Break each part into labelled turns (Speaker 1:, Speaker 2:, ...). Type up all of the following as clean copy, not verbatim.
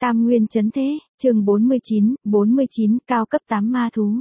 Speaker 1: Tam Nguyên Chấn Thế, chương 49, cao cấp 8 ma thú.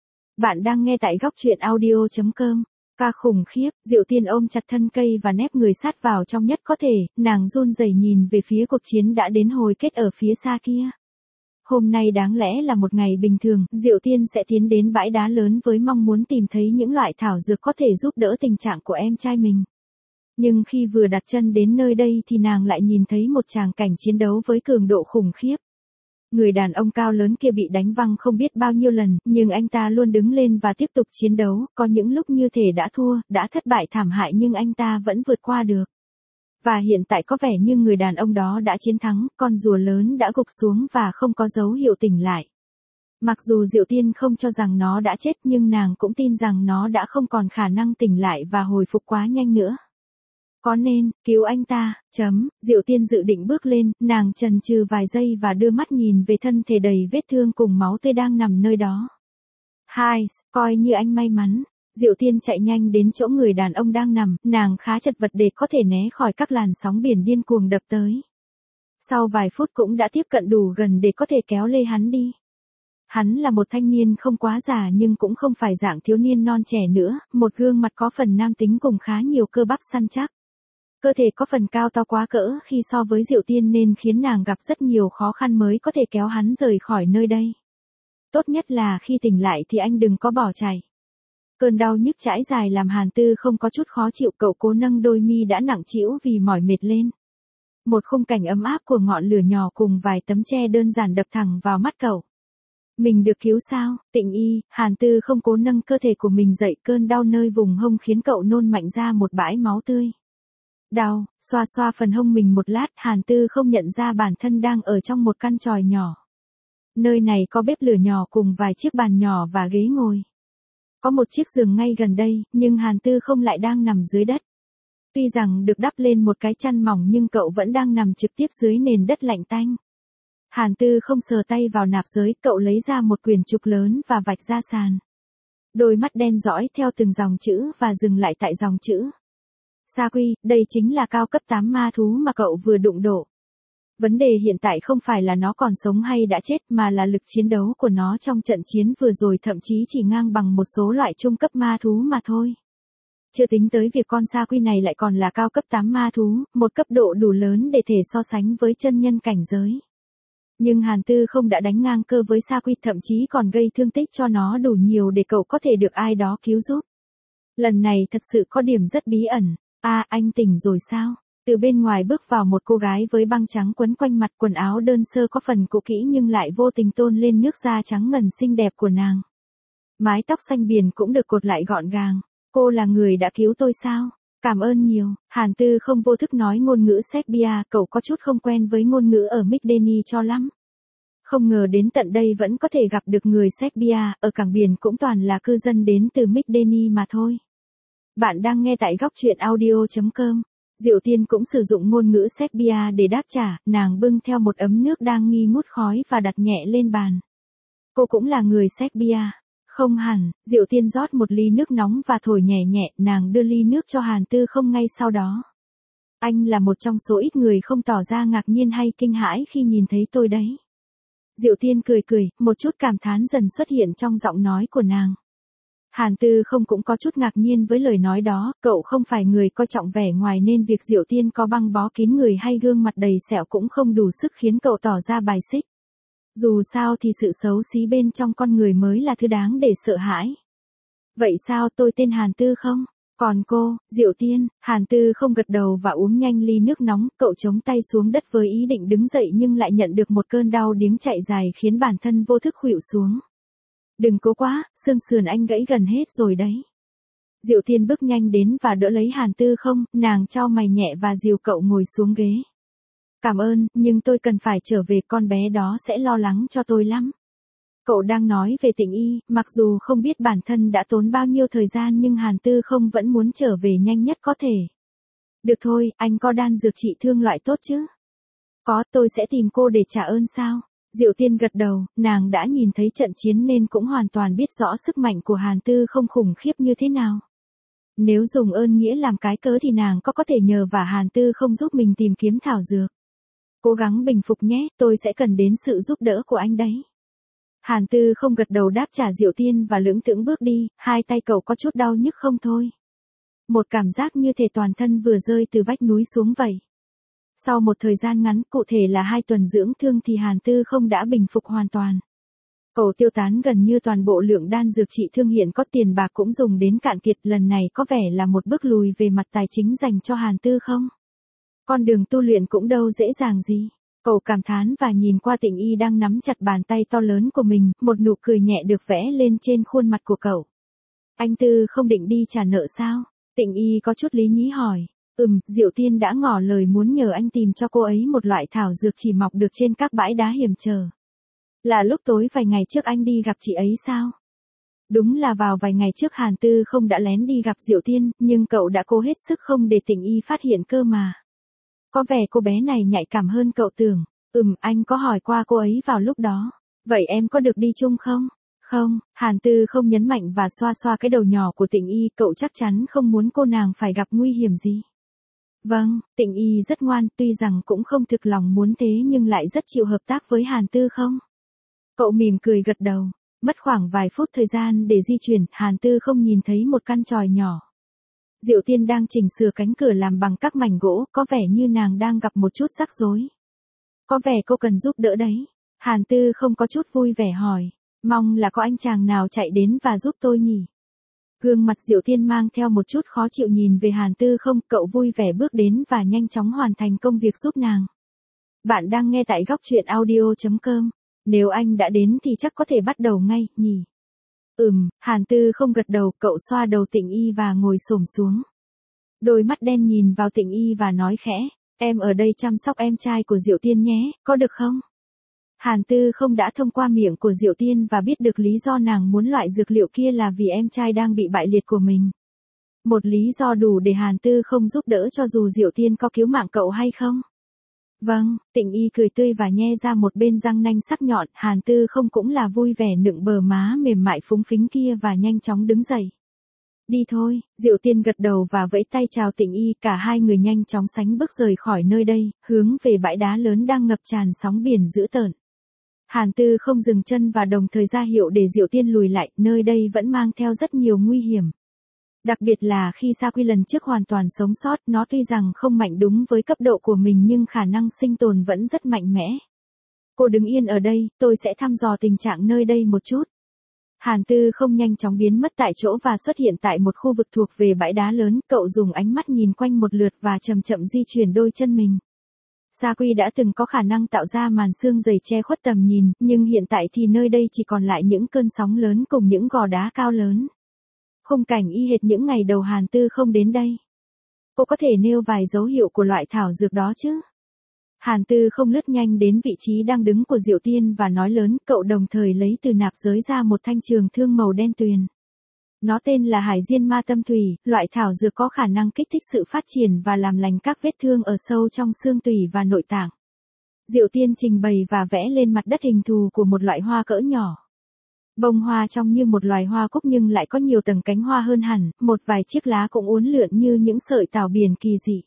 Speaker 1: Bạn đang nghe tại góc truyện audio.com. Ca khủng khiếp, Diệu Tiên ôm chặt thân cây và nép người sát vào trong nhất có thể, nàng run rẩy nhìn về phía cuộc chiến đã đến hồi kết ở phía xa kia. Hôm nay đáng lẽ là một ngày bình thường, Diệu Tiên sẽ tiến đến bãi đá lớn với mong muốn tìm thấy những loại thảo dược có thể giúp đỡ tình trạng của em trai mình. Nhưng khi vừa đặt chân đến nơi đây thì nàng lại nhìn thấy một tràng cảnh chiến đấu với cường độ khủng khiếp. Người đàn ông cao lớn kia bị đánh văng không biết bao nhiêu lần, nhưng anh ta luôn đứng lên và tiếp tục chiến đấu, có những lúc như thể đã thua, đã thất bại thảm hại nhưng anh ta vẫn vượt qua được. Và hiện tại có vẻ như người đàn ông đó đã chiến thắng, con rùa lớn đã gục xuống và không có dấu hiệu tỉnh lại. Mặc dù Diệu Tiên không cho rằng nó đã chết nhưng nàng cũng tin rằng nó đã không còn khả năng tỉnh lại và hồi phục quá nhanh nữa. Có nên cứu anh ta, Diệu Tiên dự định bước lên, nàng chần chừ vài giây và đưa mắt nhìn về thân thể đầy vết thương cùng máu tươi đang nằm nơi đó. Hai, coi như anh may mắn. Diệu Tiên chạy nhanh đến chỗ người đàn ông đang nằm, nàng khá chật vật để có thể né khỏi các làn sóng biển điên cuồng đập tới. Sau vài phút cũng đã tiếp cận đủ gần để có thể kéo lê hắn đi. Hắn là một thanh niên không quá già nhưng cũng không phải dạng thiếu niên non trẻ nữa, một gương mặt có phần nam tính cùng khá nhiều cơ bắp săn chắc. Cơ thể có phần cao to quá cỡ khi so với Diệu Tiên nên khiến nàng gặp rất nhiều khó khăn mới có thể kéo hắn rời khỏi nơi đây. Tốt nhất là khi tỉnh lại thì anh đừng có bỏ chạy. Cơn đau nhức trải dài làm Hàn Tư không có chút khó chịu, cậu cố nâng đôi mi đã nặng trĩu vì mỏi mệt lên. Một khung cảnh ấm áp của ngọn lửa nhỏ cùng vài tấm tre đơn giản đập thẳng vào mắt cậu. Mình được cứu sao, Tịnh Y, Hàn Tư không cố nâng cơ thể của mình dậy, cơn đau nơi vùng hông khiến cậu nôn mạnh ra một bãi máu tươi. Đau, xoa xoa phần hông mình một lát, Hàn Tư không nhận ra bản thân đang ở trong một căn chòi nhỏ. Nơi này có bếp lửa nhỏ cùng vài chiếc bàn nhỏ và ghế ngồi. Có một chiếc giường ngay gần đây, nhưng Hàn Tư không lại đang nằm dưới đất. Tuy rằng được đắp lên một cái chăn mỏng nhưng cậu vẫn đang nằm trực tiếp dưới nền đất lạnh tanh. Hàn Tư không sờ tay vào nạp giới, cậu lấy ra một quyển trục lớn và vạch ra sàn. Đôi mắt đen dõi theo từng dòng chữ và dừng lại tại dòng chữ. Sa Quy, đây chính là cao cấp 8 ma thú mà cậu vừa đụng độ. Vấn đề hiện tại không phải là nó còn sống hay đã chết mà là lực chiến đấu của nó trong trận chiến vừa rồi thậm chí chỉ ngang bằng một số loại trung cấp ma thú mà thôi. Chưa tính tới việc con Sa Quy này lại còn là cao cấp 8 ma thú, một cấp độ đủ lớn để thể so sánh với chân nhân cảnh giới. Nhưng Hàn Tư không đã đánh ngang cơ với Sa Quy, thậm chí còn gây thương tích cho nó đủ nhiều để cậu có thể được ai đó cứu giúp. Lần này thật sự có điểm rất bí ẩn. Anh tỉnh rồi sao? Từ bên ngoài bước vào một cô gái với băng trắng quấn quanh mặt, quần áo đơn sơ có phần cũ kỹ nhưng lại vô tình tôn lên nước da trắng ngần xinh đẹp của nàng. Mái tóc xanh biển cũng được cột lại gọn gàng. Cô là người đã cứu tôi sao? Cảm ơn nhiều. Hàn Tư không vô thức nói ngôn ngữ Serbia, cậu có chút không quen với ngôn ngữ ở Migdeni cho lắm. Không ngờ đến tận đây vẫn có thể gặp được người Serbia, ở cảng biển cũng toàn là cư dân đến từ Migdeni mà thôi. Bạn đang nghe tại góc truyện audio.com. Diệu Tiên cũng sử dụng ngôn ngữ Serbia để đáp trả, nàng bưng theo một ấm nước đang nghi ngút khói và đặt nhẹ lên bàn. Cô cũng là người Serbia. Không hẳn, Diệu Tiên rót một ly nước nóng và thổi nhẹ nhẹ, nàng đưa ly nước cho Hàn Tư không ngay sau đó. Anh là một trong số ít người không tỏ ra ngạc nhiên hay kinh hãi khi nhìn thấy tôi đấy. Diệu Tiên cười cười, một chút cảm thán dần xuất hiện trong giọng nói của nàng. Hàn Tư không cũng có chút ngạc nhiên với lời nói đó, cậu không phải người coi trọng vẻ ngoài nên việc Diệu Tiên có băng bó kín người hay gương mặt đầy sẹo cũng không đủ sức khiến cậu tỏ ra bài xích. Dù sao thì sự xấu xí bên trong con người mới là thứ đáng để sợ hãi. Vậy sao, tôi tên Hàn Tư không? Còn cô, Diệu Tiên? Hàn Tư không gật đầu và uống nhanh ly nước nóng, cậu chống tay xuống đất với ý định đứng dậy nhưng lại nhận được một cơn đau điếng chạy dài khiến bản thân vô thức khuỵu xuống. Đừng cố quá, xương sườn anh gãy gần hết rồi đấy. Diệu Tiên bước nhanh đến và đỡ lấy Hàn Tư không, nàng chau mày nhẹ và dìu cậu ngồi xuống ghế. Cảm ơn, nhưng tôi cần phải trở về, con bé đó sẽ lo lắng cho tôi lắm. Cậu đang nói về Tịnh Y, mặc dù không biết bản thân đã tốn bao nhiêu thời gian nhưng Hàn Tư không vẫn muốn trở về nhanh nhất có thể. Được thôi, anh có đan dược trị thương loại tốt chứ? Có, tôi sẽ tìm cô để trả ơn sao? Diệu Tiên gật đầu, nàng đã nhìn thấy trận chiến nên cũng hoàn toàn biết rõ sức mạnh của Hàn Tư không khủng khiếp như thế nào. Nếu dùng ơn nghĩa làm cái cớ thì nàng có thể nhờ vả Hàn Tư không giúp mình tìm kiếm thảo dược. Cố gắng bình phục nhé, tôi sẽ cần đến sự giúp đỡ của anh đấy. Hàn Tư không gật đầu đáp trả Diệu Tiên và lững thững bước đi, hai tay cậu có chút đau nhức không thôi. Một cảm giác như thể toàn thân vừa rơi từ vách núi xuống vậy. Sau một thời gian ngắn, cụ thể là 2 tuần dưỡng thương thì Hàn Tư không đã bình phục hoàn toàn. Cậu tiêu tán gần như toàn bộ lượng đan dược trị thương, hiện có tiền bạc cũng dùng đến cạn kiệt, lần này có vẻ là một bước lùi về mặt tài chính dành cho Hàn Tư không? Con đường tu luyện cũng đâu dễ dàng gì. Cậu cảm thán và nhìn qua Tịnh Y đang nắm chặt bàn tay to lớn của mình, một nụ cười nhẹ được vẽ lên trên khuôn mặt của cậu. Anh Tư không định đi trả nợ sao? Tịnh Y có chút lý nhí hỏi. Diệu Tiên đã ngỏ lời muốn nhờ anh tìm cho cô ấy một loại thảo dược chỉ mọc được trên các bãi đá hiểm trở. Là lúc tối vài ngày trước anh đi gặp chị ấy sao? Đúng là vào vài ngày trước Hàn Tư không đã lén đi gặp Diệu Tiên, nhưng cậu đã cố hết sức không để Tịnh Y phát hiện cơ mà. Có vẻ cô bé này nhạy cảm hơn cậu tưởng. Anh có hỏi qua cô ấy vào lúc đó. Vậy em có được đi chung không? Không, Hàn Tư không nhấn mạnh và xoa xoa cái đầu nhỏ của Tịnh Y, cậu chắc chắn không muốn cô nàng phải gặp nguy hiểm gì. Vâng, Tịnh Y rất ngoan, tuy rằng cũng không thực lòng muốn thế nhưng lại rất chịu hợp tác với Hàn Tư không? Cậu mỉm cười gật đầu. Mất khoảng vài phút thời gian để di chuyển, Hàn Tư không nhìn thấy một căn chòi nhỏ. Diệu Tiên đang chỉnh sửa cánh cửa làm bằng các mảnh gỗ, có vẻ như nàng đang gặp một chút rắc rối. Có vẻ cô cần giúp đỡ đấy. Hàn Tư không có chút vui vẻ hỏi. Mong là có anh chàng nào chạy đến và giúp tôi nhỉ? Gương mặt Diệu Tiên mang theo một chút khó chịu nhìn về Hàn Tư không, cậu vui vẻ bước đến và nhanh chóng hoàn thành công việc giúp nàng. Bạn đang nghe tại góc truyện audio.com. Nếu anh đã đến thì chắc có thể bắt đầu ngay, nhỉ? Hàn Tư không gật đầu, cậu xoa đầu Tịnh Y và ngồi xổm xuống. Đôi mắt đen nhìn vào Tịnh Y và nói khẽ, em ở đây chăm sóc em trai của Diệu Tiên nhé, có được không? Hàn Tư không đã thông qua miệng của Diệu Tiên và biết được lý do nàng muốn loại dược liệu kia là vì em trai đang bị bại liệt của mình. Một lý do đủ để Hàn Tư không giúp đỡ cho dù Diệu Tiên có cứu mạng cậu hay không. Vâng, Tịnh Y cười tươi và nhe ra một bên răng nanh sắc nhọn, Hàn Tư không cũng là vui vẻ nựng bờ má mềm mại phúng phính kia và nhanh chóng đứng dậy. Đi thôi, Diệu Tiên gật đầu và vẫy tay chào Tịnh Y, cả hai người nhanh chóng sánh bước rời khỏi nơi đây, hướng về bãi đá lớn đang ngập tràn sóng biển dữ tợn. Hàn Tư không dừng chân và đồng thời ra hiệu để Diệu Tiên lùi lại, nơi đây vẫn mang theo rất nhiều nguy hiểm. Đặc biệt là khi Sa Quy lần trước hoàn toàn sống sót, nó tuy rằng không mạnh đúng với cấp độ của mình nhưng khả năng sinh tồn vẫn rất mạnh mẽ. Cô đứng yên ở đây, tôi sẽ thăm dò tình trạng nơi đây một chút. Hàn Tư không nhanh chóng biến mất tại chỗ và xuất hiện tại một khu vực thuộc về bãi đá lớn, cậu dùng ánh mắt nhìn quanh một lượt và chậm chậm di chuyển đôi chân mình. Sa Quy đã từng có khả năng tạo ra màn sương dày che khuất tầm nhìn, nhưng hiện tại thì nơi đây chỉ còn lại những cơn sóng lớn cùng những gò đá cao lớn. Khung cảnh y hệt những ngày đầu Hàn Tư không đến đây. Cô có thể nêu vài dấu hiệu của loại thảo dược đó chứ? Hàn Tư không lướt nhanh đến vị trí đang đứng của Diệu Tiên và nói lớn, cậu đồng thời lấy từ nạp giới ra một thanh trường thương màu đen tuyền. Nó tên là Hải Diên Ma Tâm Thủy, loại thảo dược có khả năng kích thích sự phát triển và làm lành các vết thương ở sâu trong xương tủy và nội tạng. Diệu Tiên trình bày và vẽ lên mặt đất hình thù của một loại hoa cỡ nhỏ. Bông hoa trông như một loài hoa cúc nhưng lại có nhiều tầng cánh hoa hơn hẳn, một vài chiếc lá cũng uốn lượn như những sợi tảo biển kỳ dị.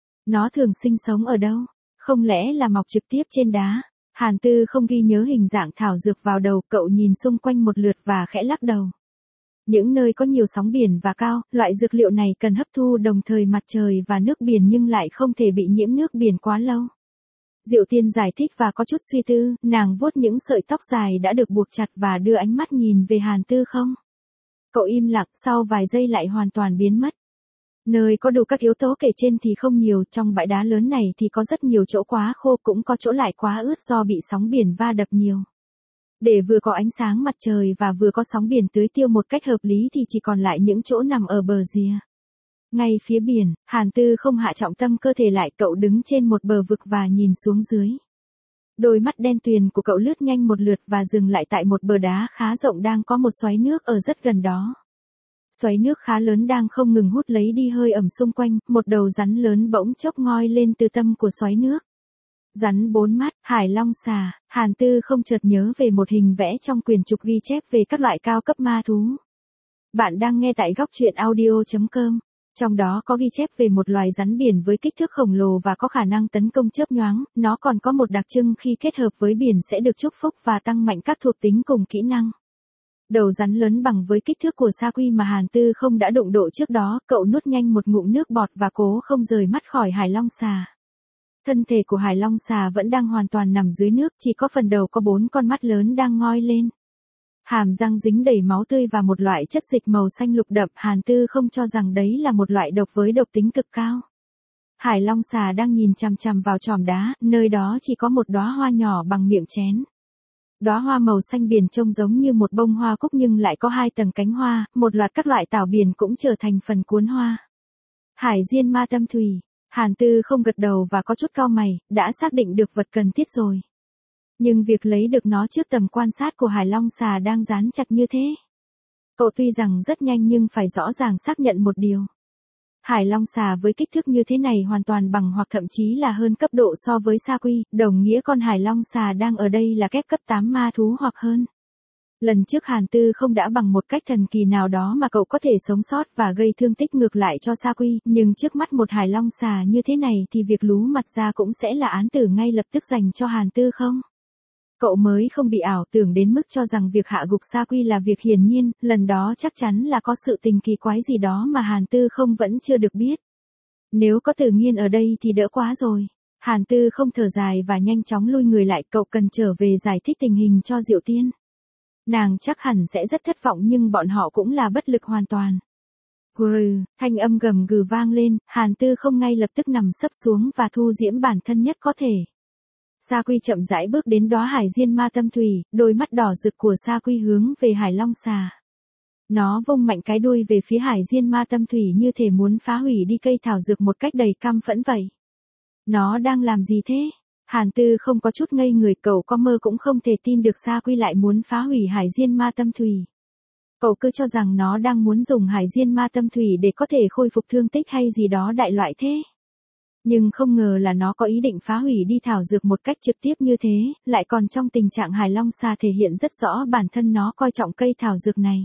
Speaker 1: Nó thường sinh sống ở đâu? Không lẽ là mọc trực tiếp trên đá? Hàn Tư không ghi nhớ hình dạng thảo dược vào đầu, cậu nhìn xung quanh một lượt và khẽ lắc đầu. Những nơi có nhiều sóng biển và cao, loại dược liệu này cần hấp thu đồng thời mặt trời và nước biển nhưng lại không thể bị nhiễm nước biển quá lâu. Diệu Tiên giải thích và có chút suy tư, nàng vuốt những sợi tóc dài đã được buộc chặt và đưa ánh mắt nhìn về Hàn Tư không. Cậu im lặng, sau vài giây lại hoàn toàn biến mất. Nơi có đủ các yếu tố kể trên thì không nhiều, trong bãi đá lớn này thì có rất nhiều chỗ quá khô cũng có chỗ lại quá ướt do bị sóng biển va đập nhiều. Để vừa có ánh sáng mặt trời và vừa có sóng biển tưới tiêu một cách hợp lý thì chỉ còn lại những chỗ nằm ở bờ rìa. Ngay phía biển, Hàn Tư không hạ trọng tâm cơ thể lại, cậu đứng trên một bờ vực và nhìn xuống dưới. Đôi mắt đen tuyền của cậu lướt nhanh một lượt và dừng lại tại một bờ đá khá rộng đang có một xoáy nước ở rất gần đó. Xoáy nước khá lớn đang không ngừng hút lấy đi hơi ẩm xung quanh, một đầu rắn lớn bỗng chốc ngoi lên từ tâm của xoáy nước. Rắn 4 mắt, hải long xà, Hàn Tư không chợt nhớ về một hình vẽ trong quyển trục ghi chép về các loại cao cấp ma thú. Bạn đang nghe tại góc truyện audio.com. Trong đó có ghi chép về một loài rắn biển với kích thước khổng lồ và có khả năng tấn công chớp nhoáng, nó còn có một đặc trưng khi kết hợp với biển sẽ được chúc phúc và tăng mạnh các thuộc tính cùng kỹ năng. Đầu rắn lớn bằng với kích thước của Sa Quy mà Hàn Tư không đã đụng độ trước đó, cậu nuốt nhanh một ngụm nước bọt và cố không rời mắt khỏi hải long xà. Thân thể của hải long xà vẫn đang hoàn toàn nằm dưới nước, chỉ có phần đầu có 4 con mắt lớn đang ngoi lên. Hàm răng dính đầy máu tươi và một loại chất dịch màu xanh lục đậm, Hàn Tư không cho rằng đấy là một loại độc với độc tính cực cao. Hải long xà đang nhìn chằm chằm vào chòm đá, nơi đó chỉ có một đóa hoa nhỏ bằng miệng chén. Đóa hoa màu xanh biển trông giống như một bông hoa cúc nhưng lại có 2 tầng cánh hoa, một loạt các loại tảo biển cũng trở thành phần cuốn hoa. Hải diên ma tâm thủy. Hàn Tư không gật đầu và có chút cau mày, đã xác định được vật cần thiết rồi. Nhưng việc lấy được nó trước tầm quan sát của hải long xà đang dán chặt như thế. Cậu tuy rằng rất nhanh nhưng phải rõ ràng xác nhận một điều. Hải long xà với kích thước như thế này hoàn toàn bằng hoặc thậm chí là hơn cấp độ so với Sa Quy, đồng nghĩa con hải long xà đang ở đây là kép cấp 8 ma thú hoặc hơn. Lần trước Hàn Tư không đã bằng một cách thần kỳ nào đó mà cậu có thể sống sót và gây thương tích ngược lại cho Sa Quy, nhưng trước mắt một hải long xà như thế này thì việc lú mặt ra cũng sẽ là án tử ngay lập tức dành cho Hàn Tư không? Cậu mới không bị ảo tưởng đến mức cho rằng việc hạ gục Sa Quy là việc hiển nhiên, lần đó chắc chắn là có sự tình kỳ quái gì đó mà Hàn Tư không vẫn chưa được biết. Nếu có Tử Nghiên ở đây thì đỡ quá rồi. Hàn Tư không thở dài và nhanh chóng lui người lại, cậu cần trở về giải thích tình hình cho Diệu Tiên. Nàng chắc hẳn sẽ rất thất vọng nhưng bọn họ cũng là bất lực hoàn toàn. Grừ, thanh âm gầm gừ vang lên, Hàn Tư không ngay lập tức nằm sấp xuống và thu diễm bản thân nhất có thể. Sa Quy chậm rãi bước đến đóa hải diên ma tâm thủy, đôi mắt đỏ rực của Sa Quy hướng về hải long xà. Nó vung mạnh cái đuôi về phía hải diên ma tâm thủy như thể muốn phá hủy đi cây thảo dược một cách đầy căm phẫn vậy. Nó đang làm gì thế? Hàn Tư không có chút ngây người, cậu có mơ cũng không thể tin được Sa Quy lại muốn phá hủy hải diên ma tâm thủy. Cậu cứ cho rằng nó đang muốn dùng hải diên ma tâm thủy để có thể khôi phục thương tích hay gì đó đại loại thế. Nhưng không ngờ là nó có ý định phá hủy đi thảo dược một cách trực tiếp như thế, lại còn trong tình trạng hải long xà thể hiện rất rõ bản thân nó coi trọng cây thảo dược này.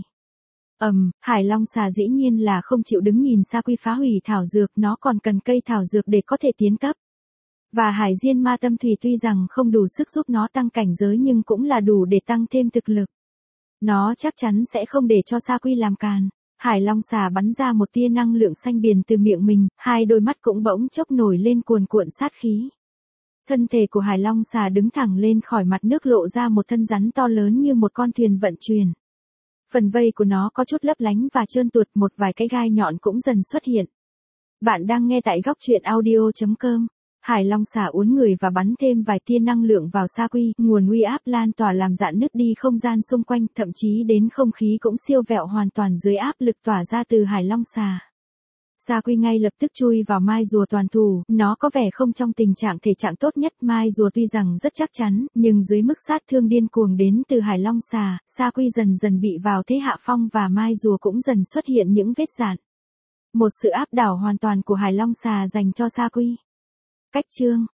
Speaker 1: Hải long xà dĩ nhiên là không chịu đứng nhìn Sa Quy phá hủy thảo dược, nó còn cần cây thảo dược để có thể tiến cấp. Và hải diên ma tâm thủy tuy rằng không đủ sức giúp nó tăng cảnh giới nhưng cũng là đủ để tăng thêm thực lực. Nó chắc chắn sẽ không để cho Sa Quy làm càn. Hải long xà bắn ra một tia năng lượng xanh biển từ miệng mình, 2 đôi mắt cũng bỗng chốc nổi lên cuồn cuộn sát khí. Thân thể của hải long xà đứng thẳng lên khỏi mặt nước, lộ ra một thân rắn to lớn như một con thuyền vận chuyển. Phần vây của nó có chút lấp lánh và trơn tuột, một vài cái gai nhọn cũng dần xuất hiện. Bạn đang nghe tại góc truyện audio.com. Hải long xà uốn người và bắn thêm vài tia năng lượng vào Sa Quy, nguồn uy áp lan tỏa làm rạn nứt đi không gian xung quanh, thậm chí đến không khí cũng siêu vẹo hoàn toàn dưới áp lực tỏa ra từ hải long xà. Sa Quy ngay lập tức chui vào mai rùa toàn thù, nó có vẻ không trong tình trạng thể trạng tốt nhất, mai rùa tuy rằng rất chắc chắn, nhưng dưới mức sát thương điên cuồng đến từ hải long xà, Sa Quy dần dần bị vào thế hạ phong và mai rùa cũng dần xuất hiện những vết rạn. Một sự áp đảo hoàn toàn của hải long xà dành cho Sa Quy. Cách chương